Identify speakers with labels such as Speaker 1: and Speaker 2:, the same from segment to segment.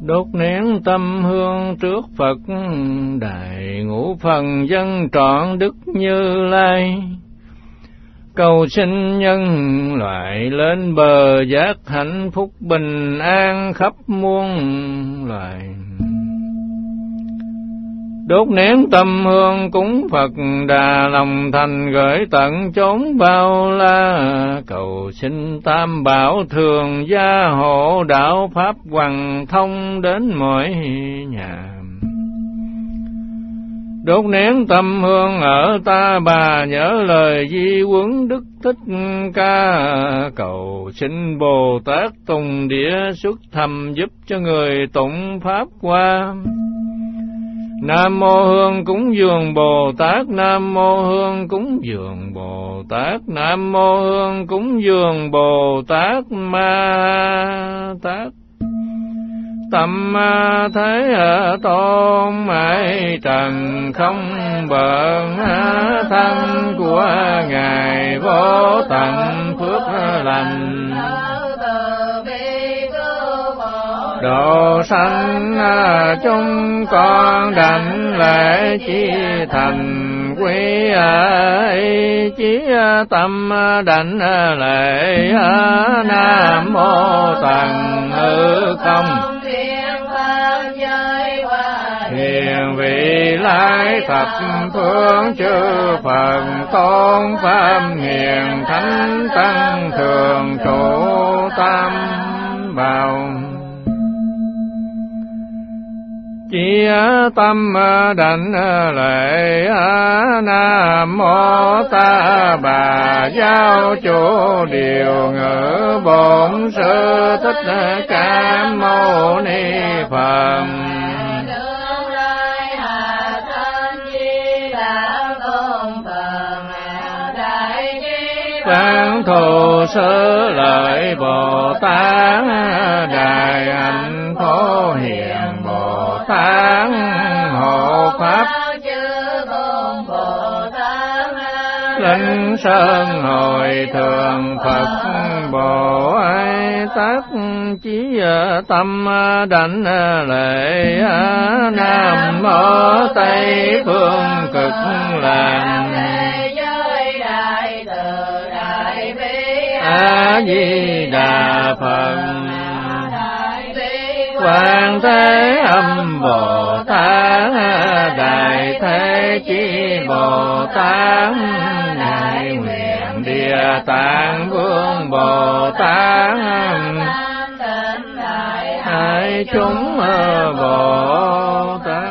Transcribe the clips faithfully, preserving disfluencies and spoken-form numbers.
Speaker 1: Đốt nén tâm hương trước Phật Đại, ngũ phần dân trọn Đức Như Lai. Cầu xin nhân loại lên bờ giác hạnh phúc bình an khắp muôn loài. Đốt nén tâm hương cúng Phật Đà, lòng thành gửi tận chốn bao la. Cầu xin Tam Bảo thường gia hộ, đạo pháp hoằng thông đến mọi nhà. Đốt nén tâm hương ở Ta Bà, nhớ lời di huấn Đức Thích Ca. Cầu xin Bồ Tát Tùng Địa xuất thầm giúp cho người tụng pháp qua. Nam mô Hương cúng dường Bồ Tát, Nam mô Hương cúng dường Bồ Tát, Nam mô Hương cúng dường Bồ Tát Ma Tát. Tâm thế tôn mãi trần không bận, thân của Ngài vô tận phước lành. Độ sanh chúng con đảnh lễ chí thành quý ấy, chí tâm đảnh lễ Nam mô Tần Hư Không. Hiền vị lai thập phương chư Phật, tôn pháp hiền thánh tăng thường trụ tam bảo. Chí tâm đảnh lễ Nam mô Ta Bà giáo chủ điều ngữ bổn sư Thích Ca Mâu Ni Phật. Quán thù sư lợi Bồ Tát, Đại Hạnh Phổ Hiền Bồ Tát, hộ pháp Linh Sơn Hội Thượng Phật Bồ Tát. Chí tâm đảnh lễ Nam mô Tây Phương Cực Lạc A Di Đà Phật. Quan Thế Âm Bồ Tát, Đại Thế Chí Bồ Tát, Ngài Nguyện Địa Tạng Vương Bồ Tát, hai chúng Bồ Tát.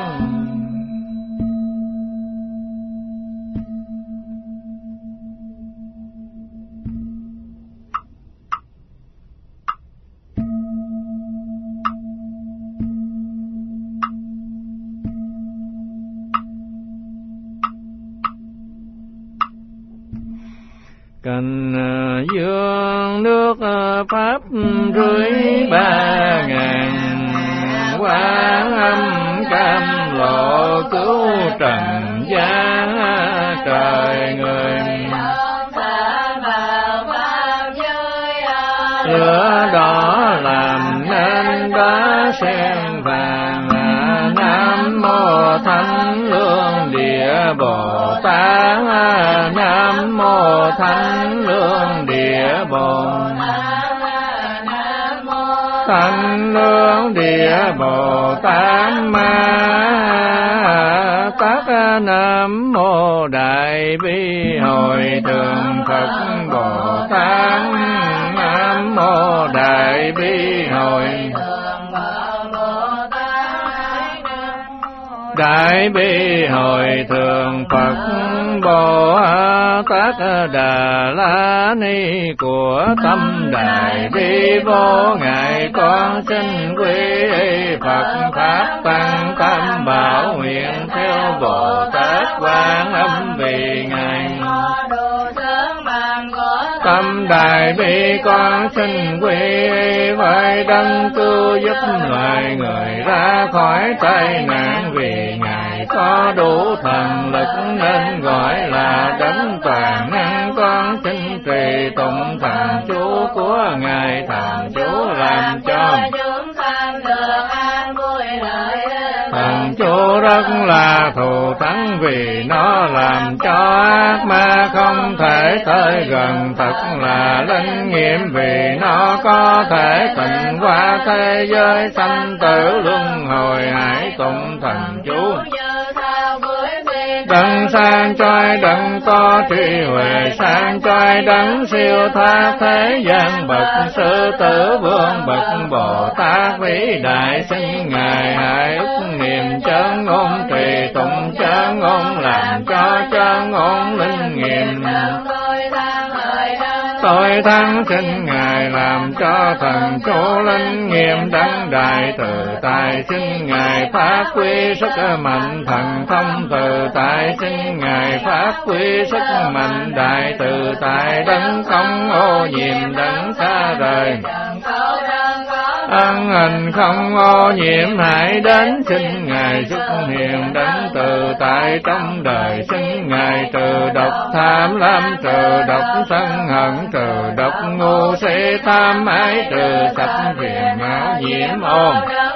Speaker 1: Cành dương nước pháp rưới ba ngàn, Quán Âm cam lộ cứu trần gian trời người. Lửa đỏ làm nên đá sen vàng, Nam mô Thánh Lương Địa Bồ Tát, Nam mô Thánh Lương Địa Bồ Thánh Lương Địa Bồ Tát Ma Tát. Nam mô Đại Bi Hội Thượng Phật Bồ Tát, Nam mô Đại Bi Hội Đại Bi Hội Thượng Phật Bồ Tát Đà La Ni của tâm Đại Bi vô ngại. Con xin quy Phật Pháp Tăng Tam Bảo, nguyện theo Bồ Tát Quan Âm vì Ngài. Tâm Đại Bi con xin quy vai đấng cứu giúp loài người ra khỏi tai nạn, vì Ngài có đủ thần lực nên gọi là đấng toàn năng. Con xin trì tụng thần chú của Ngài, thần chú làm cho chúng sanh được an rất là thù thắng, vì nó làm cho ác ma không thể tới gần, thật là linh nghiệm vì nó có thể tịnh qua thế giới sanh tử luân hồi. Hãy tụng thần chú đấng sang trói, đấng có trí huệ, sang trói đấng siêu thoát thế gian, bậc sư tử vương, bậc Bồ Tát vĩ đại, xin ngài hãy ức niệm chân ngôn, trì tụng chân ngôn, làm cho chân ngôn linh nghiệm. Tôi thắng xin ngài làm cho thần chú linh nghiệm, đấng đại từ tại xin ngài phát huy sức mạnh, thần thông từ tại xin ngài phát huy sức mạnh, đại từ tại đấng không ô nhiễm, đấng xa rời ân hình không ô nhiễm, hãy đến xin ngài xuất hiện, đấng từ tại trong đời xin ngài trừ độc tham lam, trừ độc sân hận, trừ độc ngu si tham ái, trừ sạch phiền não nhiễm ôn.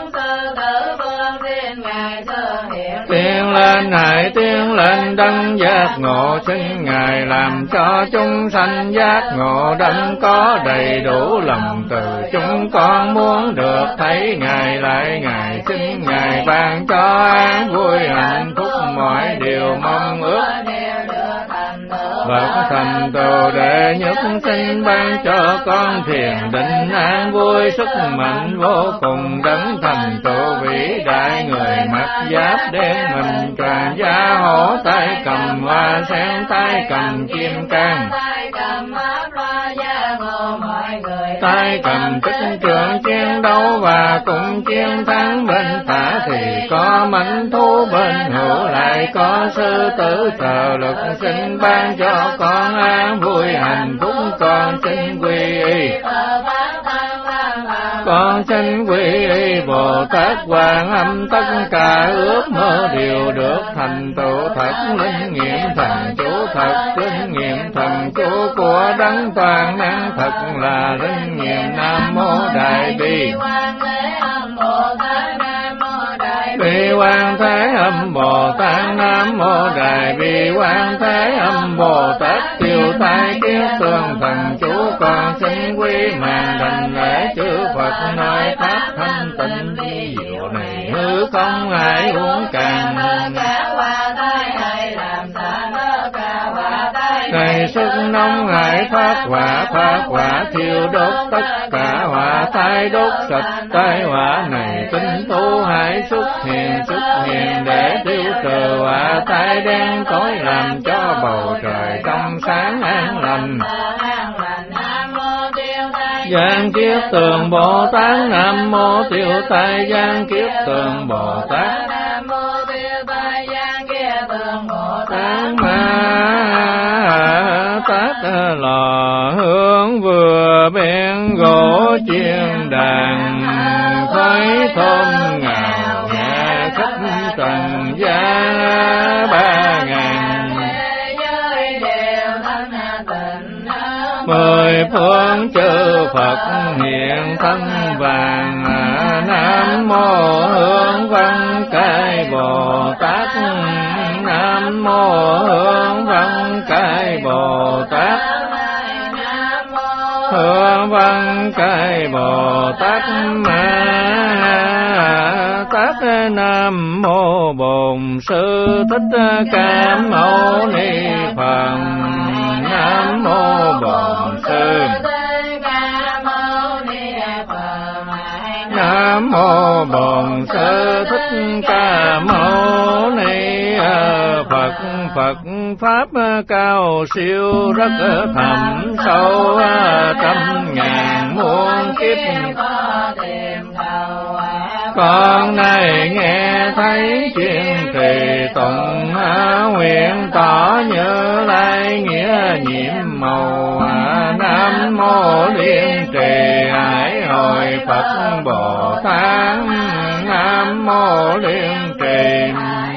Speaker 1: Tiên lên hãy tiên lên đấng giác ngộ, xin ngài làm cho chúng sanh giác ngộ, đấng có đầy đủ lòng từ, chúng con muốn được thấy ngài lại ngài, xin ngài ban cho an vui hạnh phúc mọi điều mong ước. Bậc thành tựu đệ nhất xin ban cho con thiền định an vui, sức mạnh vô cùng, đấng thành tựu vĩ đại, người mặc giáp đen mình tràn da hổ, tay cầm hoa sen, tay cầm kim cang, tay cầm tích trường chiến đấu và cùng chiến thắng. Bên tả thì có mãnh thú, bên hữu lại có sư tử trợ lực, xin ban cho con an vui hạnh phúc. Con xin quy y, con xin quy y Bồ Tát Quan Âm, tất cả ước mơ đều được thành tựu thật. Linh nghiệm thần chú thật, linh nghiệm thần chú của đấng toàn năng, thật là linh nghiệm. Nam mô Đại Bi Bi Quan Thế Âm Bồ Tát, Nam mô Đại Bi Quan Thế Âm Bồ Tát, tiêu tai kiết tương thần chú. Con xin quy mạng đảnh lễ chư Phật, nói pháp thanh tịnh vi diệu này hư không ai uống càng. Này sức nóng ngải thoát hỏa, thoát hỏa thiêu đốt tất cả hỏa tai, đốt sạch tai hỏa này. Tinh tu hãy xuất hiện, xuất hiện để tiêu trừ hỏa tai đen tối, làm cho bầu trời trong sáng an lành. Giang kiết tường Bồ Tát, Nam mô tiêu tai giang kiết tường Bồ Tát, Nam mô tiêu tai giang kiết tường Bồ Tát. Ma Tát lò hương vừa bên gỗ chiên đàn, khói thơm ngào nhẹ khắp trần gian ba ngàn. Mười phương chư Phật hiện thân vàng, Nam mô Hương Văn Cai Bồ Tát, Nam mô Hương Văn Cai Bồ Tát, Hương Văn Cai Bồ Tát. Ma Tát Nam mô Bổn Sư Thích Ca Mâu Ni Phật, Nam mô Bổn Sư Nam mô Bổn Sư Thích Ca Mâu Ni Phật. Phật pháp cao siêu rất thẳm sâu, trăm ngàn muôn kiếp con này nghe thấy chuyện trì tụng, nguyện tỏ Như Lai nghĩa nhiệm màu. Nam mô Liên Trì Hải Hội Phật Bồ Tát, Nam mô Liên Trì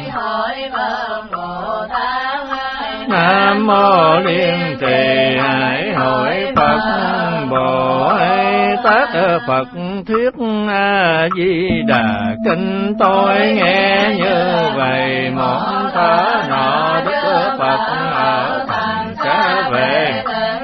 Speaker 1: Nam mô Liên Trì Hải Hội Phật Bồ Tát. Tát Phật thuyết A Di Đà kinh, tôi nghe như vậy. Một thở nọ Đức Phật ở thành Xá về,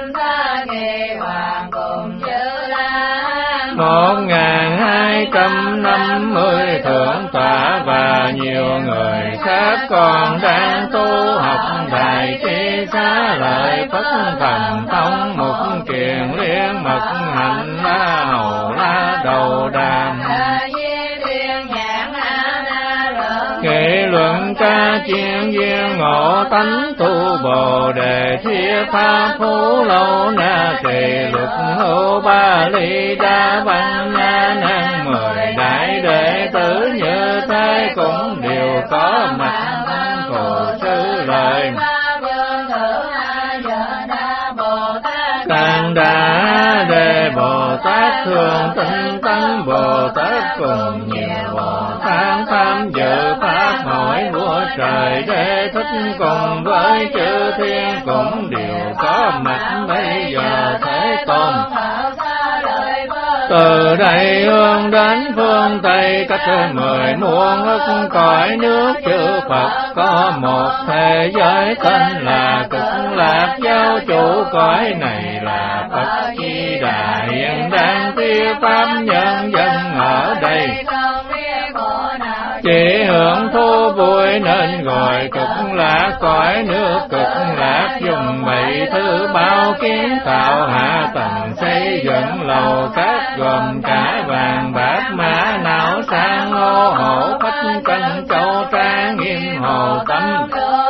Speaker 1: một ngàn hai trăm năm mươi thượng tọa và nhiều người khác còn đang tu học. Đại trí Xá Lợi Phất Thần Thông Mục Kiền Liên Mật Hạnh La Hầu La Đầu Đàm, nghị luận ca chiên viên ngộ tánh tu Bồ Đề thiết pháp phú lâu na tỳ lục hữu ba ly đa văn na năng mười đại đệ tử như thế cũng đều có mặt cụ sư lời. Càng Đà Đề Bồ Tát thường tinh tấn Bồ Tát cùng nhiều Bồ Tát tham dự pháp hội vua trời Đế thích cùng với chư thiên cũng đều có mặt bây giờ Thế Tôn. Từ đây hướng đến phương Tây cách mười muôn ức cõi nước chư Phật, có một thế giới tên là Cực Lạc, giáo chủ cõi này là Phật Di Đà hiện đang thuyết pháp nhân dân ở đây. Chỉ hưởng thú vui nên gọi Cực Lạc, cõi nước Cực Lạc dùng bảy thứ bao kiến tạo hạ tầng xây dựng lầu các gồm cả vàng bạc mã não sang ô hổ phách cân châu trang nghiêm hồ tâm.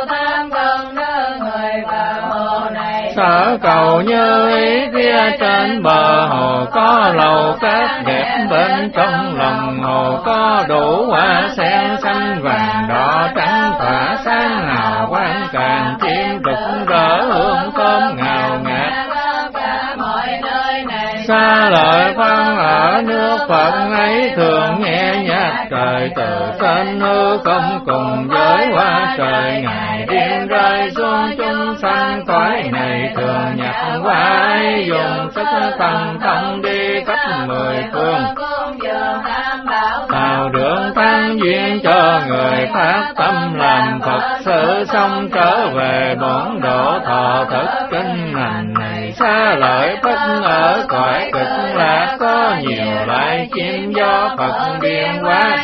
Speaker 1: Sở cầu như ý phía trên bờ hồ có lầu cát đẹp, bên trong lòng hồ có đủ hoa sen xanh vàng đỏ trắng tỏa sáng hào quang, càng chim rực rỡ hương thơm ngào ngạt. Xá Lợi Phật ở nước Phật ấy thường nghe nhạc trời từ trên hư không, cùng với hoa trời ngày đêm rơi xuống chúng sanh cõi này thường nhạc hoa ấy dùng sức thần thông đi khắp mười phương, tạo đường tăng duyên cho người phát tâm làm Phật sự, xong trở về bổn độ thọ thực kinh hành này. Xá Lợi Phật ở cõi Cực Lạc có nhiều loại chim do Phật biên hóa,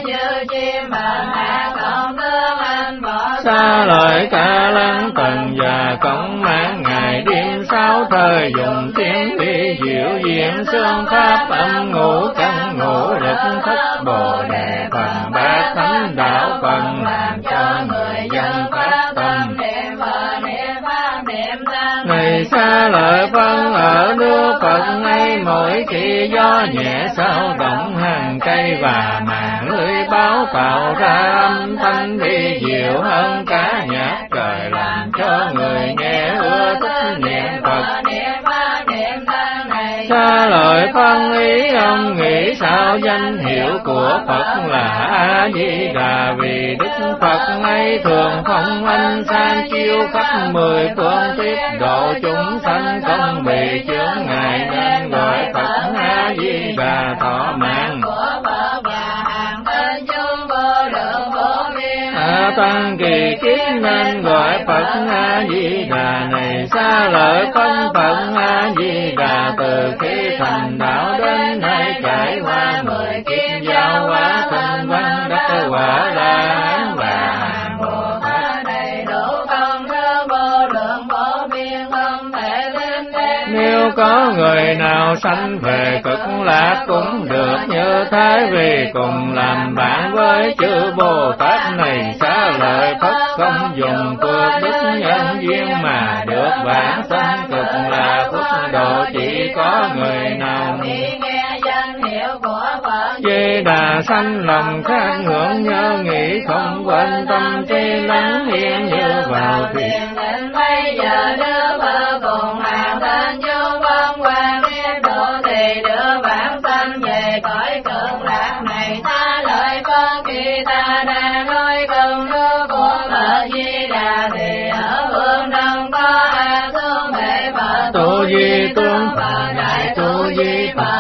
Speaker 1: Xá Lợi Ca Lăng Tần và Cổng Mãn ngày đêm sáu thời dùng tiếng đi diệu diệm xương pháp âm ngũ căn ngũ lực thất Bồ Đề phần bát thánh đạo phần làm cho người dân phát tâm. Này Xá Lợi Phật ở nước Phật ấy mỗi khi gió nhẹ sao động hàng cây và màn lưới báo tạo ra âm thanh đi diệu hơn cả nhạc trời, làm cho người nghe ưa thích niệm Phật. Xá Lợi Phật ý ông nghĩ sao danh hiệu của Phật là A Di Đà, vì Đức Phật ấy thường không ánh sáng chiếu khắp mười phương, tiếp độ chúng sanh không bị chướng ngại nên gọi Phật A Di Đà thọ mạng. A Tăng kỳ kiếp nên gọi Phật A Di Đà. Này Xá Lợi Phật Phật A Di Đà từ khi thành đạo đến nay trải qua mười kiếp giao hóa tinh văn đắc quả La Hán và Bồ Tát đầy đủ công đức vô lượng vô biên không thể đến đến. Nếu có người nào sanh về Cực Lạc cũng được như thế, vì cùng làm bạn với chư Bồ Tát này. Xá Lợi Phật không dùng phước đức nhân duyên mà được vãng sanh Cực Lạc Phước độ, chỉ có người nào nghe danh hiệu của Phật Di Đà sanh lòng khát ngưỡng nhớ nghĩ, không quên tâm trí lắng yên như vào thiền. Bây giờ đưa vợ cùng hàng tên vô vân hoàng biết độ thì đưa bản sanh về cõi Cực Lạc này. Xá Lợi Phật khi ta đang nói công đức của Phật Di Đà thì ở phương đông có A Thương Bệ Phật Tu Di Tướng Phật Đại Tu Di Phật Tu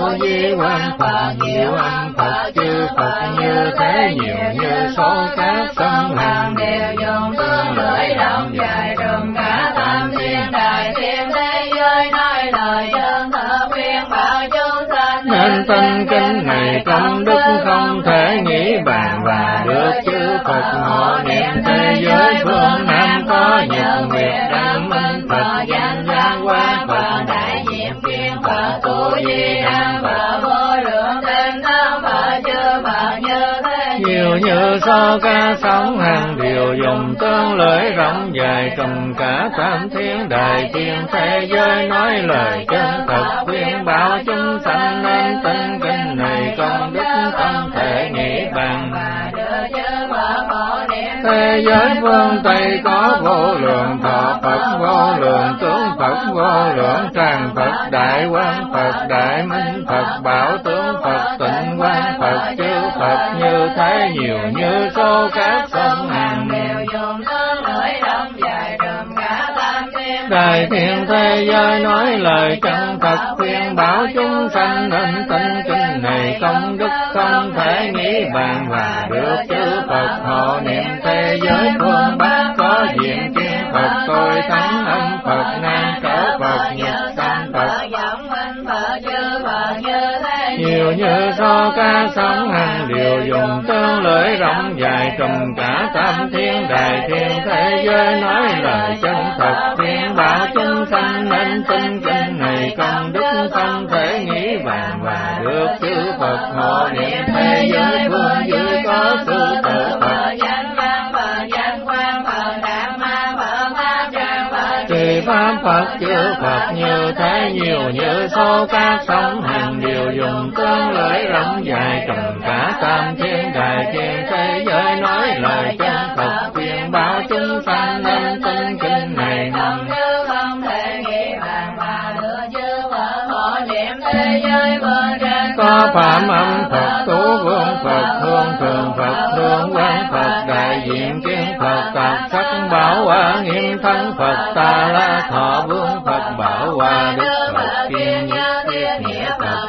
Speaker 1: tu di quan Phật, diệu âm Phật chư Phật như thế nhiều như số các sông hàng đều dùng tương lưỡi rộng dài trùm cả tam thiên đại thiên thế giới nói lời chân thật khuyên bảo chúng sanh. Nên tinh kinh này công đức không thể nghĩ bàn và được chư Phật hộ niệm thế giới phương Nam có nhật nguyệt đăng minh Phật danh giác quan Phật đại diệm kiên Phật tu di đăng Phật vô lượng tinh tấn Phật chư Phật như thế nhiều như so ca sóng hàng điều dùng tương lưỡi rộng dài trùm cả tam thiên đại thiên thế giới nói lời chân thật khuyên bảo chúng sanh. Nên tinh kinh này công đức không thể nghĩ bằng và được chư Phật hộ niệm thế giới phương Tây có vô lượng thọ Phật vô lượng tướng Phật vô lượng tràng Phật đại quang Phật đại minh Phật bảo tướng Phật tịnh quang Phật chư Phật như thế nhiều như số các sông hàng đều dùng tương lưỡi rộng dài trùm cả tam thiên đại thiên thế giới nói lời chân thật khuyên bảo chúng sanh. Nên tinh kinh này công đức không thể nghĩ bàn và được chư Phật hộ niệm thế giới phương Bắc có diện kiến Phật tôi thắng âm Phật nam trở Phật nhật sanh Phật giống minh Phật chư Phật như thế nhiều như so ca sóng hàng đều dùng tương lưỡi rộng dài trùm cả tam thiên đại thiên thế giới nói lời chân thật khuyên bảo chúng sanh. Nên tinh kinh này công đức không thể nghĩ bàn và được chư Phật hộ niệm thế giới phương dưới có sư tử Phật danh văn Phật danh quang Phật đạm ma Phật pháp trang Phật trì pháp Phật chư Phật như thế nhiều như số các sông hàng đều dùng tương lưỡi rộng dài trùm cả tam thiên đại thiên thế giới nói lời chân thật khuyên bảo chúng sanh. Nên tinh kinh này nằm không thể nghĩ bàn và được chư Phật hộ niệm thế giới phương trên có phạm âm Phật tú vương Phật hương thường Phật hương quang Phật đại diện kiến Phật tạc sắc bảo hoa nghiêm thân Phật ta la thọ vương Phật bảo hoa đức Phật kiên nhất thiết nghĩa Phật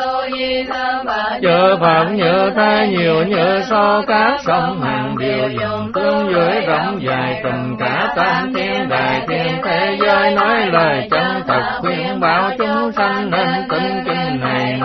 Speaker 1: chư Phật như thế nhiều như so các sông hàng đều dùng tương dưới rộng dài trùm cả tam thiên đại thiên thế giới nói lời chân thật khuyên bảo chúng sanh. Nên tinh kinh này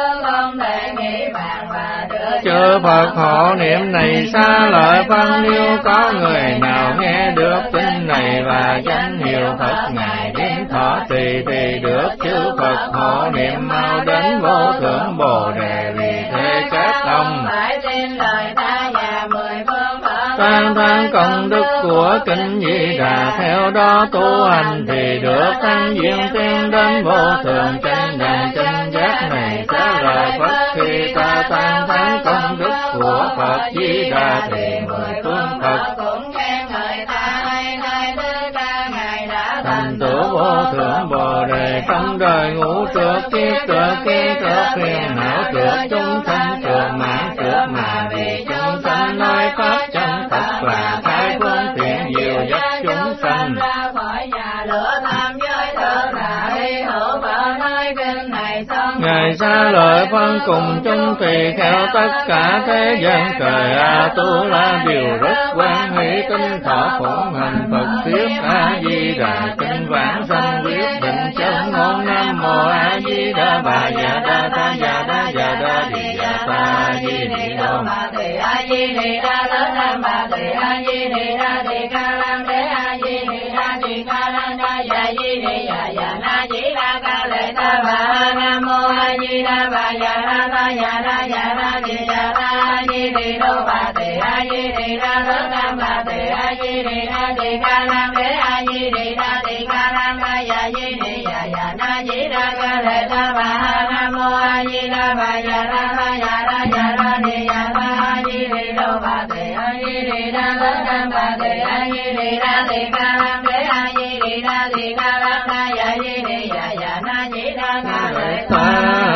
Speaker 1: chư Phật hộ niệm này xa lợi phân nếu có người nào nghe được tin này và danh hiệu Phật ngài đến thọ trì thì được chư Phật hộ niệm mau đến vô thượng Bồ đề. Vì thế các ông phải tin lời ta và mười phương Phật tán thán công đức của kinh Di Đà theo đó tu hành thì được thăng duyên tiến đến vô thượng chân đàn chân giác này. Xá lợi Phật khi ta tán thán công đức của Phật Di Đà thì mười phương Phật cũng khen ngợi ta hay nay tất cả ngài đã thành tựu vô thượng Bồ đề. Trong đời ngũ trượt kiếp trượt kiếp trượt phiền não trượt chúng sanh trượt mãn trượt mà vì chúng sanh nói pháp chân thật là khai phương tiện diệu dắt chúng sanh ra khỏi nhà lửa tham giới thơ là hy hữu Phật nói kinh này xong. Ngài Xá lợi phân cùng chúng tùy theo tất cả thế gian trời A Tu La điều rất quan hỷ tinh thọ phụng hành Phật thuyết A Di Đà kinh vãng sanh quyết định chân ngôn Nam Mô A Di Đà Bà Dạ Đa Ta Dạ Đa Dạ Đa Đi Dạ Ta A Di Đì Đô Ma Tỳ A Di Đì Đa Lớn Nam Bà Tỳ A Di Đì Đa Tỳ Ca Lan Đế A Di Đì Đa Tỳ Ca Lan Đa Dạ Di Đì Dạ Dạ Na Di Đa Ca Lệ Ta Bà Nam Mô A Di Đà Bà Dạ Đa Ta Dạ Đa Dạ Đa Đi Dạ Ta A Di Đì Đô Bà Tỳ A Di Đì Đa Lớn Nam Bà Tỳ A Di Đì Đa Tỳ Ca Lan Đế A Di Đì Đa Tỳ Ca Lan Đa Dạ Di Đì Dạ Dạ Na Di Đa Ca Lệ Ta Bà Nam Mô A Di Đà Bà Dạ Đa Ta Dạ Đa Dạ Đa Đi Dạ Ta A Di Đì Đô Bà Tỳ A Di Đì Đa Lớn Nam Bà Tỳ A Di Đì Đa Tỳ Ca Lan Đế A Di Đì Đa Tỳ Ca Lan Đa Dạ Di Đì Dạ Dạ Na Di Đa Ca Lệ Ta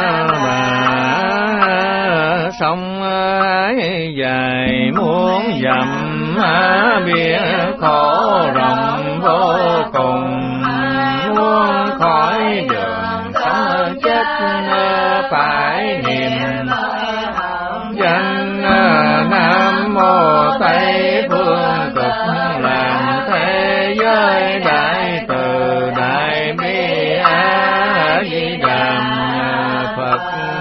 Speaker 1: sông ái dài muốn dặm biển khổ rộng vô cùng muốn khỏi đường sống chết phải niệm danh Nam Mô Tây Phương Cực Lạc Thế Giới Đại Từ Đại Bi A Di Đà Phật.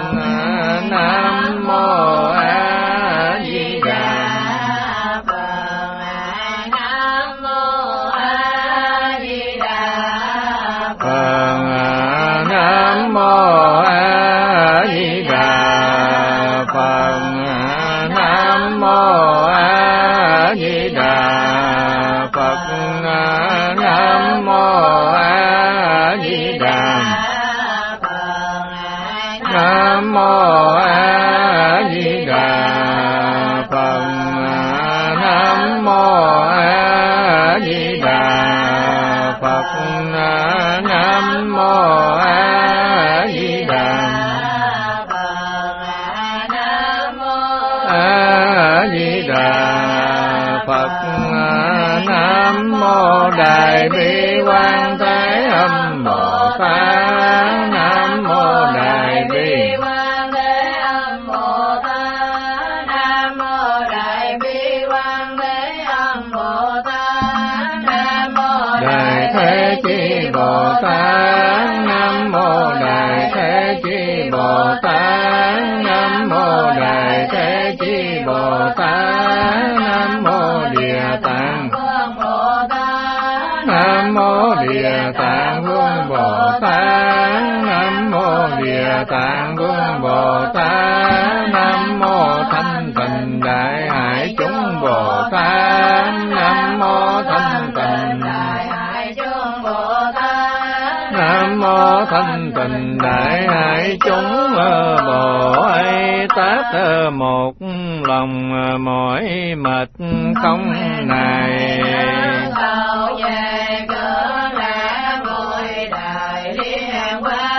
Speaker 1: Nam Mô A Di Đà
Speaker 2: Phật. Nam Mô A Di Đà
Speaker 1: Phật. Nam Mô A Di Đà Phật. Nam Mô A Di Đà Phật. Nam Mô A Di Đà Nam Mô A Di Đà Phật. Nam Mô A Di Đà Phật. Nam Mô A Di Đà A Di Đà Phật. Nam Mô Đại Bi Quan Thế Âm Bồ Tát. Nam Mô Đại Bi
Speaker 2: Quan Thế Âm Bồ Tát. Nam Mô Đại Bi Quan Thế Âm Bồ Tát. Nam Mô
Speaker 1: Đại Thế Chí Bồ Tát. Nam Mô Đại Thế Chí Bồ Tát. Nam Mô Đại Thế Chí Bồ Tát. Nam Mô Địa Tạng
Speaker 2: Vương Bồ Tát.
Speaker 1: Nam Mô Địa Tạng Vương Bồ Tát. Nam Mô Địa Tạng Vương Bồ Tát. Nam Mô Thanh Tịnh Đại Hải Chúng Bồ Tát. Nam Mô Thanh Tịnh
Speaker 2: Đại Hải Chúng Bồ Tát.
Speaker 1: Nam Mô Thanh Tịnh Đại Hải Chúng Bồ Tát. Một lòng mỏi mệt không nài.
Speaker 2: Cầu về cửa lẽ ngôi đại liên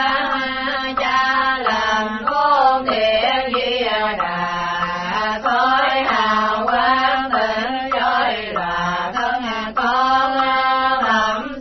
Speaker 2: quán. Cha làm con thiện di đà. Khói hào quang tịnh trôi là thân con. Thẩm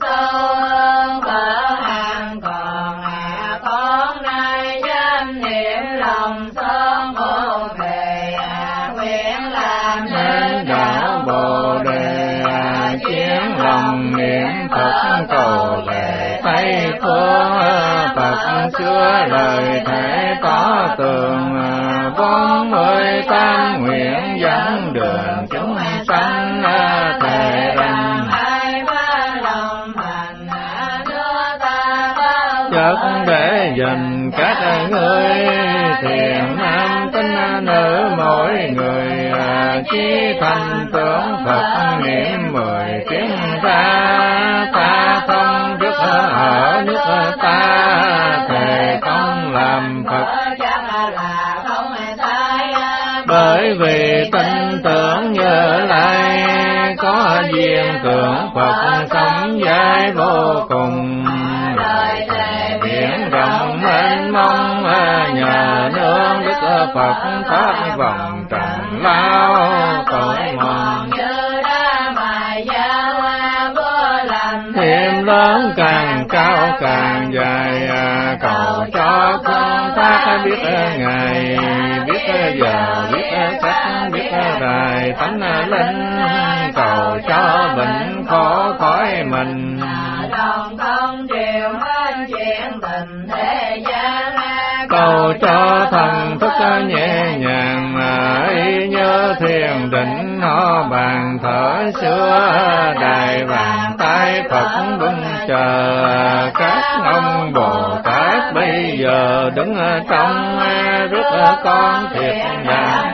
Speaker 2: sâu vợ hàng còn con nay danh niệm lòng son bồ đề. Nguyện làm
Speaker 1: Nên đạo Bồ Đề chiến lòng niệm Phật cầu về Tây phương. Phật xưa lời thể tỏ tường. Bốn mươi tám nguyện dẫn đường chúng sanh. Thề rằng
Speaker 2: ai qua lòng thành đưa ta bao
Speaker 1: chất để dành các ngươi thiện nam tín nữ mỗi người chí thành tưởng Phật niệm mười tiếng ra. Ta không biết ở nước ta thề không làm Phật.
Speaker 2: chắc là không sai.
Speaker 1: Bởi vì tin tưởng Như Lai có duyên tưởng Phật sống dài vô cùng.
Speaker 2: Lời thề
Speaker 1: Biển rộng mênh mông nhờ nương Đức Phật thoát vòng trần lao tội mòn.
Speaker 2: như đã mài dao vô lành.
Speaker 1: Thêm lớn càng cao càng dài. Cầu cho con ta biết ngày, biết giờ, biết cách, biết đài tánh linh. Cầu cho bệnh khó khỏi mình.
Speaker 2: Lòng không chịu hết chuyện tình thế gian.
Speaker 1: Cầu cho thần thức nhẹ nhàng y như thiền định họ bàn thở xưa. Đài bàn tay Phật bưng chờ các ông Bồ Tát bây giờ đứng trong rước con thiệt đàng.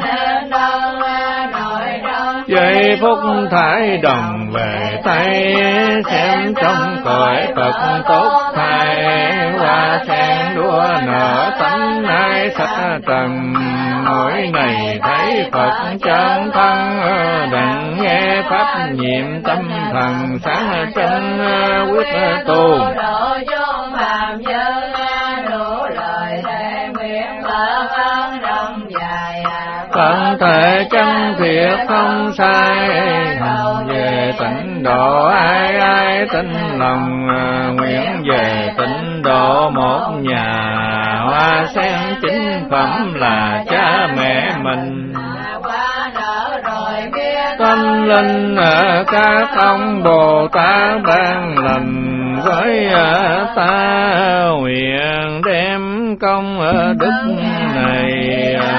Speaker 1: Giây phút thải đồng về tay xem trong cõi Phật tốt thay. Hoa sen đua nở tánh ai sắc trần. Mỗi ngày thấy Phật chân thân đặng nghe pháp nhiệm tâm thần sáng chân quyết tu. Phận thể chân thiệt không sai. Về tịnh độ ai ai tin lòng. Nguyện về tịnh độ một nhà hoa sen chính linh các ông Bồ Tát ban lành với ta, nguyện đem công đức này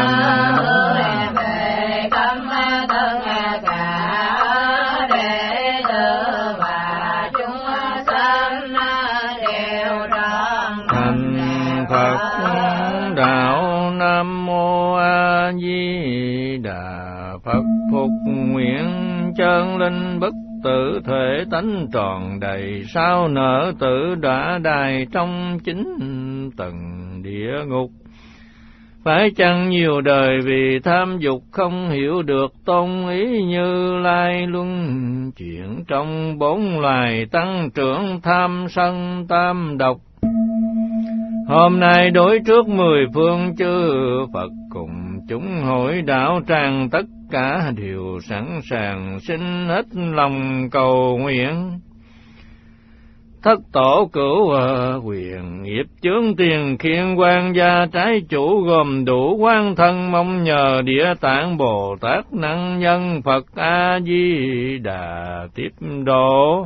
Speaker 1: thành Phật đạo. Nam mô A Di Đà Phật. Phục nguyện chân linh bất tử, thể tánh tròn đầy, sao nở tử đã đài trong chính tầng địa ngục. Phải chăng nhiều đời vì tham dục không hiểu được tôn ý Như Lai luân chuyển, trong bốn loài tăng trưởng tham sân tam độc. Hôm nay đối trước mười phương chư Phật cùng chúng hội đạo tràng, tất cả đều sẵn sàng xin hết lòng cầu nguyện. Thất tổ cửu quyền nghiệp chướng tiền khiên quan gia trái chủ, gồm đủ quan thân mong nhờ Địa Tạng Bồ Tát năng nhân Phật A Di Đà tiếp độ.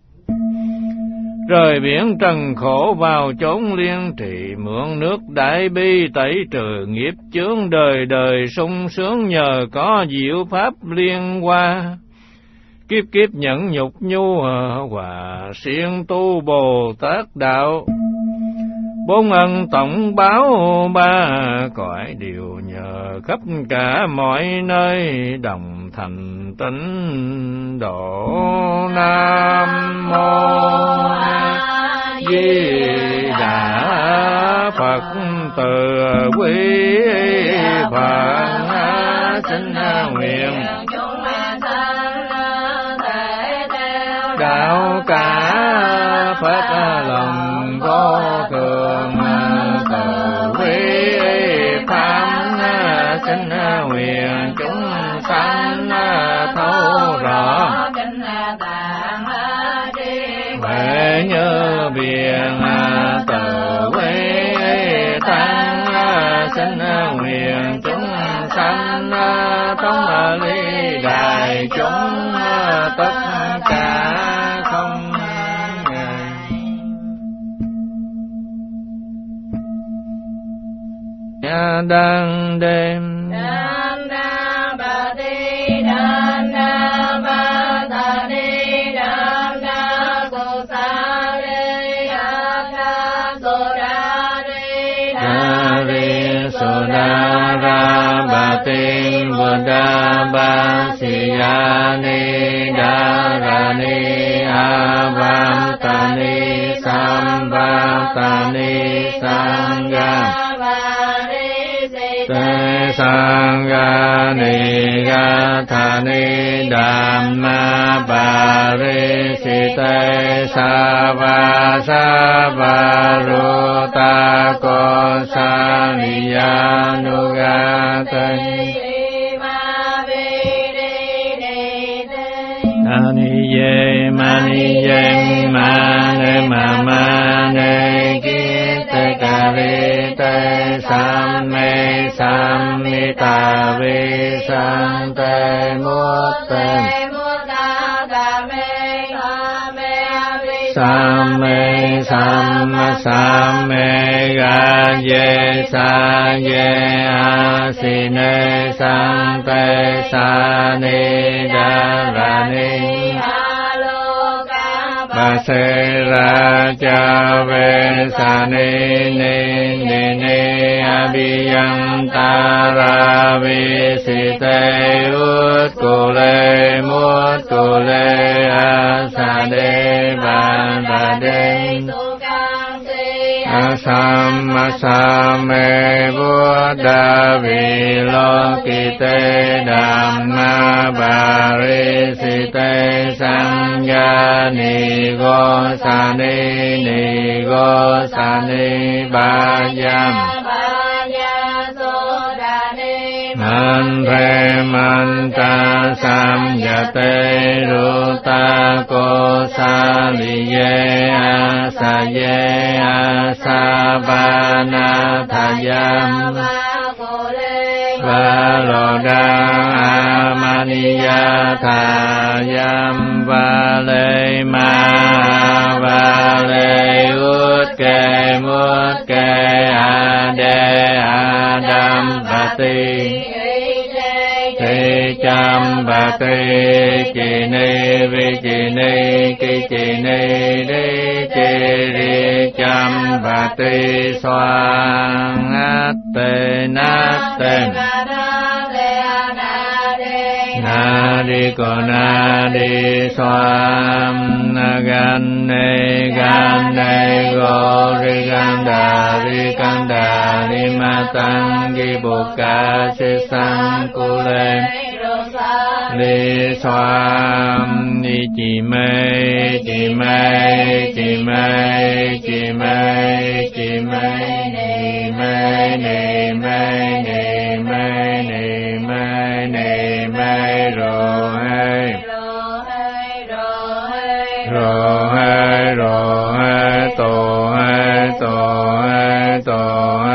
Speaker 1: Rời biển trần khổ vào chốn liên trì, mượn nước đại bi tẩy trừ nghiệp chướng, đời đời sung sướng nhờ có diệu pháp liên hoa. Kiếp kiếp nhẫn nhục nhu hòa siêng tu Bồ Tát đạo, bốn ân tổng báo ba cõi đều nhờ khắp cả mọi nơi, đồng thành tín độ. Nam mô A Di Đà Phật. Từ quý Phật xin nguyện đạo cả Phật lòng vô thường, từ quý pháp xin nguyện chúng sanh thấu rõ huệ như biển, từ quý tăng xin nguyện chúng sanh tống ly đại chúng, tất cả không ngại. Đang đêm Tin Buddha Ba Siya Ni Đa Ra Ni A Vam Ta Ni Sam Va Ta Ni Sangha Te Sangha Ni Ga Tha Ni Dhamma Ba Ri Si Te Sa Va Sa Va Ru Ta Ko Sa Ni Ya Nu Ga Te Ani ye mani ye mane mamane kite karite samme sammita vi sante mutte samme samma samme ga ye sa ye asine sante sa ni da ra ni ba se ra cha ve sa ni ni ni ni abhiyam ta ra vi si te ut cô lê mut cô lê a sa đê ba ba đê Samma samme Buddha vilokite Dhamma Parisite Sangha Nigosani Nigosani Bhajam Mantre Manta Samyate Ruta Kosaliye Asaye Asabana Thayam Valoda ni ya tha yam va le ma va le ut ke mut ke a de a dam ba ti ti cham ba ti chi ni vi chi ni ki chi ni di chi ri cham ba ti soang át tê nát tê na di ko na di soam na gan ne gan ne go ri gan da ri gan da ri ma tăng gi bu ca si sang cu lên li soam ni chi mê chi mê chi mê chi mê chi mê ni mê ni mê ni mê ni mê ni mê ro hay ro hay ro hay to hay to hay to